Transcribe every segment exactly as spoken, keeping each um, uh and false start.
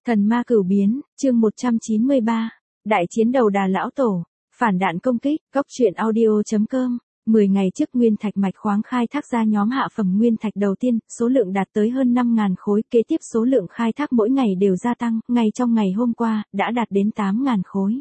Thần ma cửu biến, chương một trăm chín mươi ba, đại chiến đầu đà lão tổ, phản đạn công kích, góc truyện audio chấm com. mười ngày trước nguyên thạch mạch khoáng khai thác ra nhóm hạ phẩm nguyên thạch đầu tiên, số lượng đạt tới hơn năm nghìn khối, kế tiếp số lượng khai thác mỗi ngày đều gia tăng, ngay trong ngày hôm qua, đã đạt đến tám nghìn khối.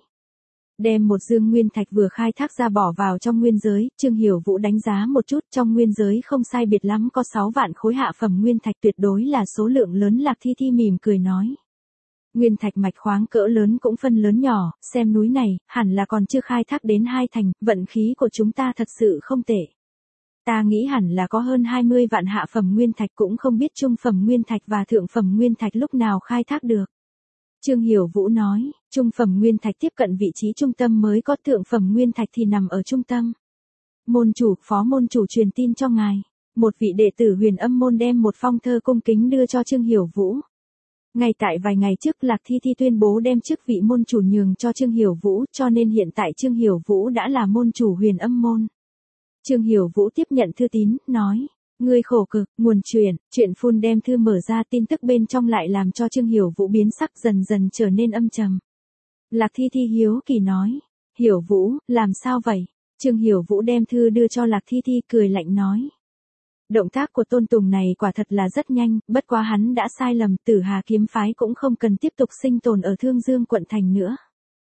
Đem một dương nguyên thạch vừa khai thác ra bỏ vào trong nguyên giới, Trương Hiểu Vũ đánh giá một chút, trong nguyên giới không sai biệt lắm có sáu vạn khối hạ phẩm nguyên thạch, tuyệt đối là số lượng lớn. Lạc Thi Thi mỉm cười nói. Nguyên thạch mạch khoáng cỡ lớn cũng phân lớn nhỏ, xem núi này, hẳn là còn chưa khai thác đến hai thành, vận khí của chúng ta thật sự không tệ. Ta nghĩ hẳn là có hơn hai mươi vạn hạ phẩm nguyên thạch, cũng không biết trung phẩm nguyên thạch và thượng phẩm nguyên thạch lúc nào khai thác được. Trương Hiểu Vũ nói, trung phẩm nguyên thạch tiếp cận vị trí trung tâm mới có, thượng phẩm nguyên thạch thì nằm ở trung tâm. Môn chủ, phó môn chủ truyền tin cho ngài. Một vị đệ tử Huyền Âm môn đem một phong thơ cung kính đưa cho Trương Hiểu Vũ. Ngay tại vài ngày trước, Lạc Thi Thi tuyên bố đem chức vị môn chủ nhường cho Trương Hiểu Vũ, cho nên hiện tại Trương Hiểu Vũ đã là môn chủ Huyền Âm môn. Trương Hiểu Vũ tiếp nhận thư tín, nói, ngươi khổ cực, nguồn truyền, chuyện phun đem thư mở ra, tin tức bên trong lại làm cho Trương Hiểu Vũ biến sắc, dần dần trở nên âm trầm. Lạc Thi Thi hiếu kỳ nói, Hiểu Vũ, làm sao vậy? Trương Hiểu Vũ đem thư đưa cho Lạc Thi Thi, cười lạnh nói. Động tác của Tôn Tùng này quả thật là rất nhanh, bất quá hắn đã sai lầm, Tử Hà kiếm phái cũng không cần tiếp tục sinh tồn ở Thương Dương quận thành nữa.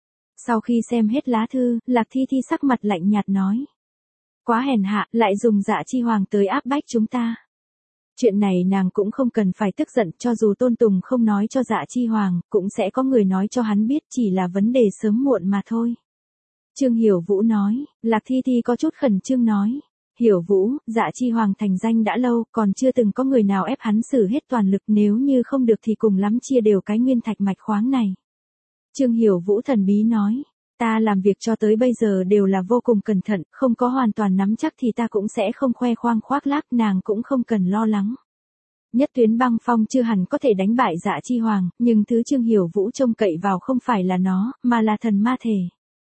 Sau khi xem hết lá thư, Lạc Thi Thi sắc mặt lạnh nhạt nói. Quá hèn hạ, lại dùng Dạ Chi Hoàng tới áp bách chúng ta. Chuyện này nàng cũng không cần phải tức giận, cho dù Tôn Tùng không nói cho Dạ Chi Hoàng, cũng sẽ có người nói cho hắn biết, chỉ là vấn đề sớm muộn mà thôi. Trương Hiểu Vũ nói, Lạc Thi Thi có chút khẩn trương nói. Hiểu Vũ, Dạ Chi Hoàng thành danh đã lâu, còn chưa từng có người nào ép hắn sử hết toàn lực, nếu như không được thì cùng lắm chia đều cái nguyên thạch mạch khoáng này. Trương Hiểu Vũ thần bí nói, ta làm việc cho tới bây giờ đều là vô cùng cẩn thận, không có hoàn toàn nắm chắc thì ta cũng sẽ không khoe khoang khoác lác, nàng cũng không cần lo lắng. Nhất Tuyến Băng Phong chưa hẳn có thể đánh bại Dạ Chi Hoàng, nhưng thứ Trương Hiểu Vũ trông cậy vào không phải là nó, mà là thần ma thể.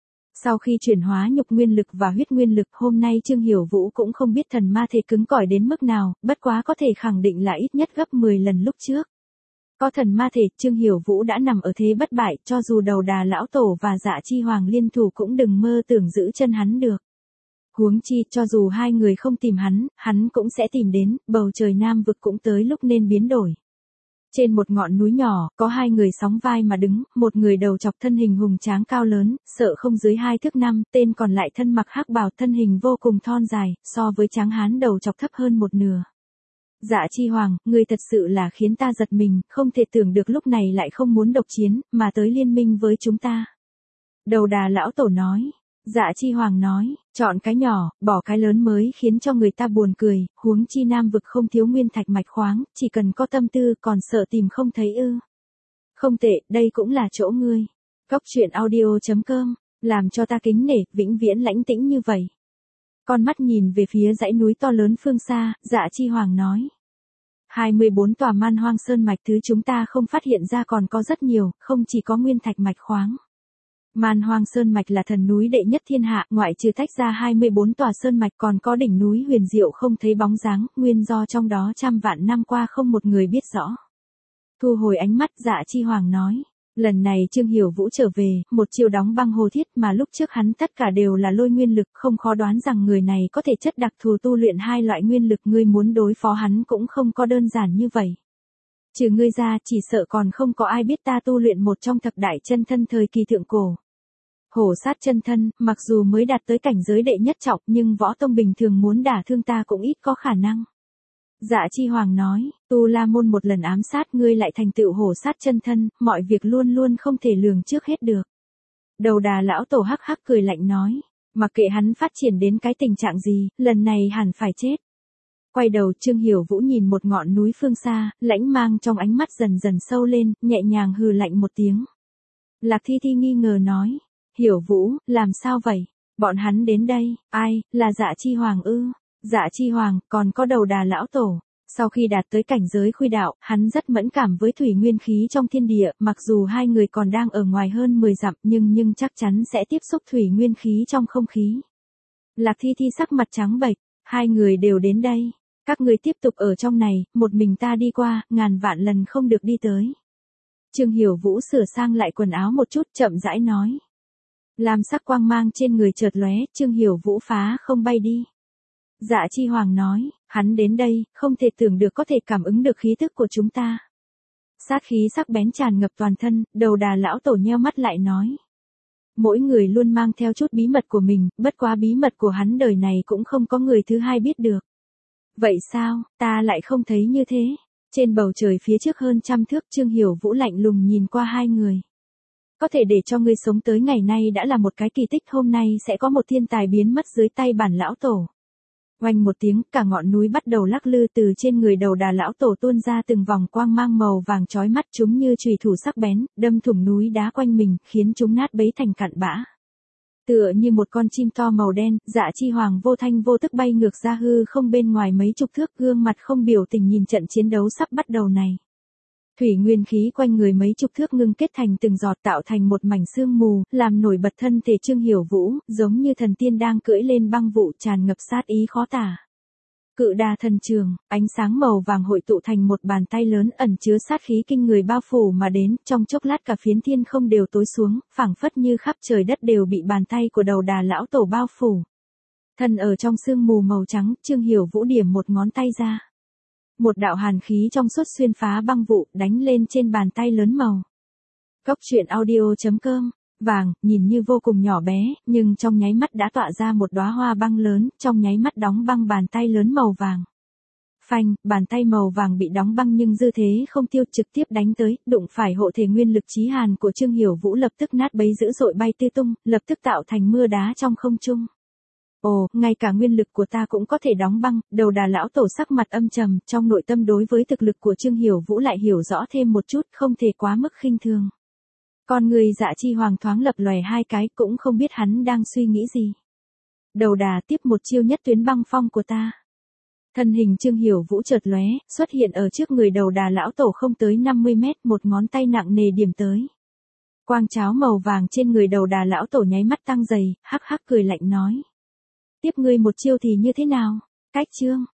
Sau khi chuyển hóa nhục nguyên lực và huyết nguyên lực, hôm nay Trương Hiểu Vũ cũng không biết thần ma thể cứng cỏi đến mức nào, bất quá có thể khẳng định là ít nhất gấp mười lần lúc trước. Có thần ma thể, Trương Hiểu Vũ đã nằm ở thế bất bại, cho dù đầu đà lão tổ và Dạ Chi Hoàng liên thủ cũng đừng mơ tưởng giữ chân hắn được. Huống chi, cho dù hai người không tìm hắn, hắn cũng sẽ tìm đến, bầu trời Nam vực cũng tới lúc nên biến đổi. Trên một ngọn núi nhỏ, có hai người sóng vai mà đứng, một người đầu chọc thân hình hùng tráng cao lớn, sợ không dưới hai thước năm, tên còn lại thân mặc hắc bào, thân hình vô cùng thon dài, so với tráng hán đầu chọc thấp hơn một nửa. Dạ Chi Hoàng, ngươi thật sự là khiến ta giật mình, không thể tưởng được lúc này lại không muốn độc chiến, mà tới liên minh với chúng ta. Đầu đà lão tổ nói. Dạ Chi Hoàng nói, chọn cái nhỏ, bỏ cái lớn mới khiến cho người ta buồn cười, huống chi Nam vực không thiếu nguyên thạch mạch khoáng, chỉ cần có tâm tư còn sợ tìm không thấy ư. Không tệ, đây cũng là chỗ ngươi. Góc truyện audio chấm com, làm cho ta kính nể, vĩnh viễn lãnh tĩnh như vậy. Con mắt nhìn về phía dãy núi to lớn phương xa, Dạ Chi Hoàng nói. hai mươi bốn tòa Man Hoang Sơn mạch thứ chúng ta không phát hiện ra còn có rất nhiều, không chỉ có nguyên thạch mạch khoáng. Man Hoang Sơn mạch là thần núi đệ nhất thiên hạ, ngoại trừ tách ra hai mươi bốn tòa sơn mạch còn có đỉnh núi huyền diệu không thấy bóng dáng, nguyên do trong đó trăm vạn năm qua không một người biết rõ. Thu hồi ánh mắt, Dạ Chi Hoàng nói, lần này Trương Hiểu Vũ trở về, một chiêu đóng băng hồ thiết mà lúc trước hắn tất cả đều là lôi nguyên lực, không khó đoán rằng người này có thể chất đặc thù tu luyện hai loại nguyên lực, ngươi muốn đối phó hắn cũng không có đơn giản như vậy. Trừ ngươi ra, chỉ sợ còn không có ai biết ta tu luyện một trong thập đại chân thân thời kỳ thượng cổ. Hổ sát chân thân, mặc dù mới đạt tới cảnh giới đệ nhất trọng, nhưng võ tông bình thường muốn đả thương ta cũng ít có khả năng. Dạ Chi Hoàng nói, Tu La môn một lần ám sát ngươi lại thành tựu hổ sát chân thân, mọi việc luôn luôn không thể lường trước hết được. Đầu đà lão tổ hắc hắc cười lạnh nói, mặc kệ hắn phát triển đến cái tình trạng gì, lần này hẳn phải chết. Quay đầu, Trương Hiểu Vũ nhìn một ngọn núi phương xa, lãnh mang trong ánh mắt dần dần sâu lên, nhẹ nhàng hừ lạnh một tiếng. Lạc Thi Thi nghi ngờ nói, Hiểu Vũ, làm sao vậy? Bọn hắn đến đây, ai, là Dạ Chi Hoàng ư? Dạ Chi Hoàng, còn có đầu đà lão tổ. Sau khi đạt tới cảnh giới khuy đạo, hắn rất mẫn cảm với thủy nguyên khí trong thiên địa, mặc dù hai người còn đang ở ngoài hơn mười dặm nhưng nhưng chắc chắn sẽ tiếp xúc thủy nguyên khí trong không khí. Lạc Thi Thi sắc mặt trắng bệch, hai người đều đến đây. Các người tiếp tục ở trong này, một mình ta đi qua, ngàn vạn lần không được đi tới. Trương Hiểu Vũ sửa sang lại quần áo một chút, chậm rãi nói. Làm sắc quang mang trên người chợt lóe, Trương Hiểu Vũ phá không bay đi. Dạ Chi Hoàng nói, hắn đến đây, không thể tưởng được có thể cảm ứng được khí tức của chúng ta. Sát khí sắc bén tràn ngập toàn thân, Đầu Đà lão tổ nheo mắt lại nói. Mỗi người luôn mang theo chút bí mật của mình, bất quá bí mật của hắn đời này cũng không có người thứ hai biết được. Vậy sao, ta lại không thấy như thế? Trên bầu trời phía trước hơn trăm thước, Trương Hiểu Vũ lạnh lùng nhìn qua hai người. Có thể để cho ngươi sống tới ngày nay đã là một cái kỳ tích, hôm nay sẽ có một thiên tài biến mất dưới tay bản lão tổ. Oanh một tiếng, cả ngọn núi bắt đầu lắc lư, từ trên người Đầu Đà lão tổ tuôn ra từng vòng quang mang màu vàng chói mắt, chúng như chùy thủ sắc bén, đâm thủng núi đá quanh mình, khiến chúng nát bấy thành cặn bã. Tựa như một con chim to màu đen, Dạ Chi Hoàng vô thanh vô tức bay ngược ra hư không bên ngoài mấy chục thước, gương mặt không biểu tình nhìn trận chiến đấu sắp bắt đầu này. Thủy nguyên khí quanh người mấy chục thước ngưng kết thành từng giọt, tạo thành một mảnh sương mù, làm nổi bật thân thể Trương Hiểu Vũ, giống như thần tiên đang cưỡi lên băng vụ, tràn ngập sát ý khó tả. Cự đà thần trường, ánh sáng màu vàng hội tụ thành một bàn tay lớn ẩn chứa sát khí kinh người bao phủ mà đến, trong chốc lát cả phiến thiên không đều tối xuống, phảng phất như khắp trời đất đều bị bàn tay của Đầu Đà lão tổ bao phủ. Thân ở trong sương mù màu trắng, Trương Hiểu Vũ điểm một ngón tay ra. Một đạo hàn khí trong suốt xuyên phá băng vụ, đánh lên trên bàn tay lớn màu. Cốc truyện audio chấm com, vàng, nhìn như vô cùng nhỏ bé, nhưng trong nháy mắt đã tỏa ra một đóa hoa băng lớn, trong nháy mắt đóng băng bàn tay lớn màu vàng. Phanh, bàn tay màu vàng bị đóng băng nhưng dư thế không tiêu, trực tiếp đánh tới, đụng phải hộ thể nguyên lực chí hàn của Trương Hiểu Vũ, lập tức nát bấy dữ dội bay tứ tung, lập tức tạo thành mưa đá trong không trung. Ồ, ngay cả nguyên lực của ta cũng có thể đóng băng. Đầu Đà lão tổ sắc mặt âm trầm, trong nội tâm đối với thực lực của Trương Hiểu Vũ lại hiểu rõ thêm một chút, không thể quá mức khinh thường. Con người Dạ Chi Hoàng thoáng lập lòe hai cái, cũng không biết hắn đang suy nghĩ gì. Đầu Đà, tiếp một chiêu nhất tuyến băng phong của ta. Thân hình Trương Hiểu Vũ chợt lóe, xuất hiện ở trước người Đầu Đà lão tổ không tới năm mươi mét, một ngón tay nặng nề điểm tới. Quang cháo màu vàng trên người Đầu Đà lão tổ nháy mắt tăng dày, hắc hắc cười lạnh nói. Tiếp ngươi một chiêu thì như thế nào? Cách chương.